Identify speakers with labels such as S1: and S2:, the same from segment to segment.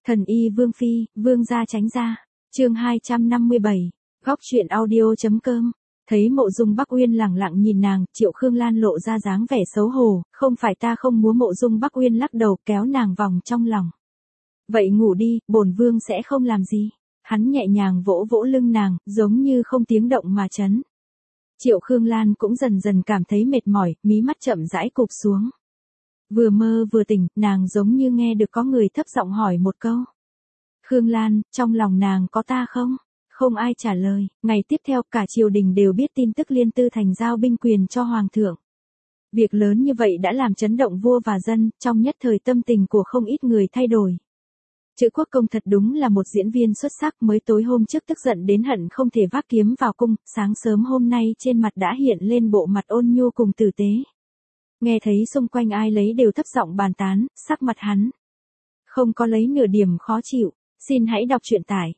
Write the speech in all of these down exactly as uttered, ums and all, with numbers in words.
S1: Thần y Vương Phi, Vương gia tránh ra. Chương hai trăm năm mươi bảy. Góc truyện audio.com. Thấy Mộ Dung Bắc Uyên lẳng lặng nhìn nàng, Triệu Khương Lan lộ ra dáng vẻ xấu hổ, không phải ta không muốn. Mộ Dung Bắc Uyên lắc đầu kéo nàng vòng trong lòng. Vậy ngủ đi, bổn vương sẽ không làm gì. Hắn nhẹ nhàng vỗ vỗ lưng nàng, giống như không tiếng động mà chấn. Triệu Khương Lan cũng dần dần cảm thấy mệt mỏi, mí mắt chậm rãi cụp xuống. Vừa mơ vừa tỉnh, nàng giống như nghe được có người thấp giọng hỏi một câu. Khương Lan, trong lòng nàng có ta không? Không ai trả lời. Ngày tiếp theo cả triều đình đều biết tin tức Liên Tư Thành giao binh quyền cho Hoàng thượng. Việc lớn như vậy đã làm chấn động vua và dân, trong nhất thời tâm tình của không ít người thay đổi. Chữ Quốc Công thật đúng là một diễn viên xuất sắc, mới tối hôm trước tức giận đến hận không thể vác kiếm vào cung, sáng sớm hôm nay trên mặt đã hiện lên bộ mặt ôn nhu cùng tử tế. Nghe thấy xung quanh ai lấy đều thấp giọng bàn tán, sắc mặt hắn không có lấy nửa điểm khó chịu. Xin hãy đọc truyện tải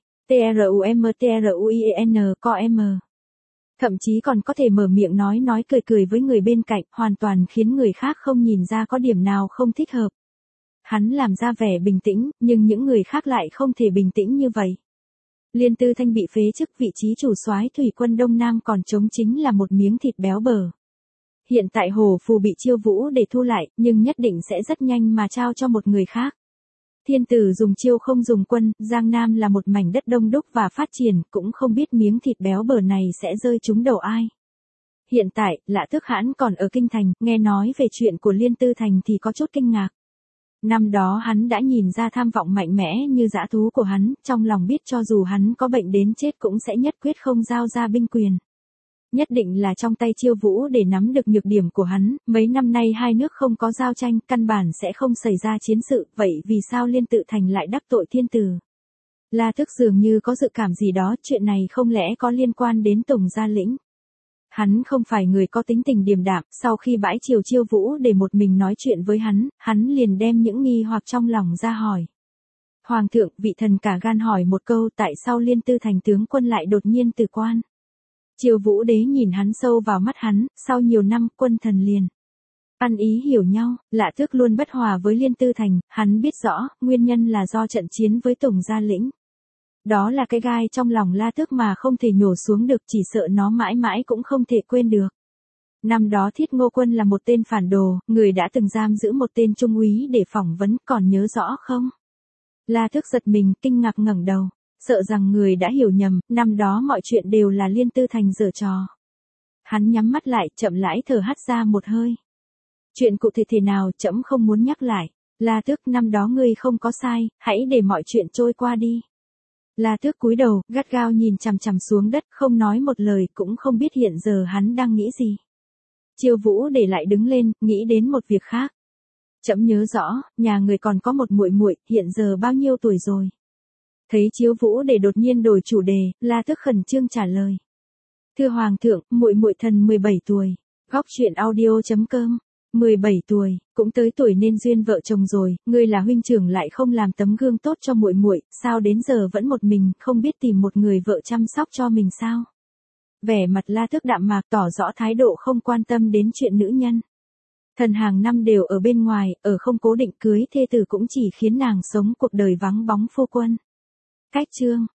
S1: trumtruien com. Thậm chí còn có thể mở miệng nói nói cười cười với người bên cạnh, hoàn toàn khiến người khác không nhìn ra có điểm nào không thích hợp. Hắn làm ra vẻ bình tĩnh, nhưng những người khác lại không thể bình tĩnh như vậy. Liên Tư Thanh bị phế chức vị trí chủ soái thủy quân Đông Nam, còn trống chính là một miếng thịt béo bở. Hiện tại Hồ Phù bị Chiêu Vũ để thu lại, nhưng nhất định sẽ rất nhanh mà trao cho một người khác. Thiên tử dùng chiêu không dùng quân, Giang Nam là một mảnh đất đông đúc và phát triển, cũng không biết miếng thịt béo bở này sẽ rơi trúng đầu ai. Hiện tại, Lã Tước Hãn còn ở Kinh Thành, nghe nói về chuyện của Liên Tư Thành thì có chút kinh ngạc. Năm đó hắn đã nhìn ra tham vọng mạnh mẽ như dã thú của hắn, trong lòng biết cho dù hắn có bệnh đến chết cũng sẽ nhất quyết không giao ra binh quyền. Nhất định là trong tay Chiêu Vũ để nắm được nhược điểm của hắn, mấy năm nay hai nước không có giao tranh, căn bản sẽ không xảy ra chiến sự, vậy vì sao Liên Tự Thành lại đắc tội thiên tử? La Tước dường như có dự cảm gì đó, chuyện này không lẽ có liên quan đến Tùng Gia Lĩnh? Hắn không phải người có tính tình điềm đạm, sau khi bãi triều Chiêu Vũ để một mình nói chuyện với hắn, hắn liền đem những nghi hoặc trong lòng ra hỏi. Hoàng thượng, vị thần cả gan hỏi một câu, tại sao Liên Tư Thành tướng quân lại đột nhiên từ quan? Chiêu Vũ đế nhìn hắn sâu vào mắt hắn, sau nhiều năm quân thần liền ăn ý hiểu nhau. Lã Tước luôn bất hòa với Liên Tư Thành, hắn biết rõ, nguyên nhân là do trận chiến với Tùng Gia Lĩnh. Đó là cái gai trong lòng La Tước mà không thể nhổ xuống được, chỉ sợ nó mãi mãi cũng không thể quên được. Năm đó Thiết Ngô Quân là một tên phản đồ, người đã từng giam giữ một tên trung úy để phỏng vấn, còn nhớ rõ không? La Tước giật mình, kinh ngạc ngẩng đầu. Sợ rằng người đã hiểu nhầm, năm đó mọi chuyện đều là Liên Tư Thành giở trò. Hắn nhắm mắt lại, chậm rãi thở hắt ra một hơi. Chuyện cụ thể thế nào, trẫm không muốn nhắc lại. La Tước, năm đó ngươi không có sai, hãy để mọi chuyện trôi qua đi. La Tước cúi đầu, gắt gao nhìn chằm chằm xuống đất, không nói một lời, cũng không biết hiện giờ hắn đang nghĩ gì. Chiêu Vũ để lại đứng lên, nghĩ đến một việc khác. Trẫm nhớ rõ, nhà người còn có một muội muội, hiện giờ bao nhiêu tuổi rồi? Thấy Chiêu Vũ để đột nhiên đổi chủ đề, La Tước khẩn trương trả lời. Thưa Hoàng thượng, muội muội thần mười bảy tuổi. Góc truyện audio.com. mười bảy tuổi, cũng tới tuổi nên duyên vợ chồng rồi, ngươi là huynh trưởng lại không làm tấm gương tốt cho muội muội, sao đến giờ vẫn một mình, không biết tìm một người vợ chăm sóc cho mình sao? Vẻ mặt La Tước đạm mạc tỏ rõ thái độ không quan tâm đến chuyện nữ nhân. Thần hàng năm đều ở bên ngoài, ở không cố định cưới thê tử cũng chỉ khiến nàng sống cuộc đời vắng bóng phu quân. Cách chương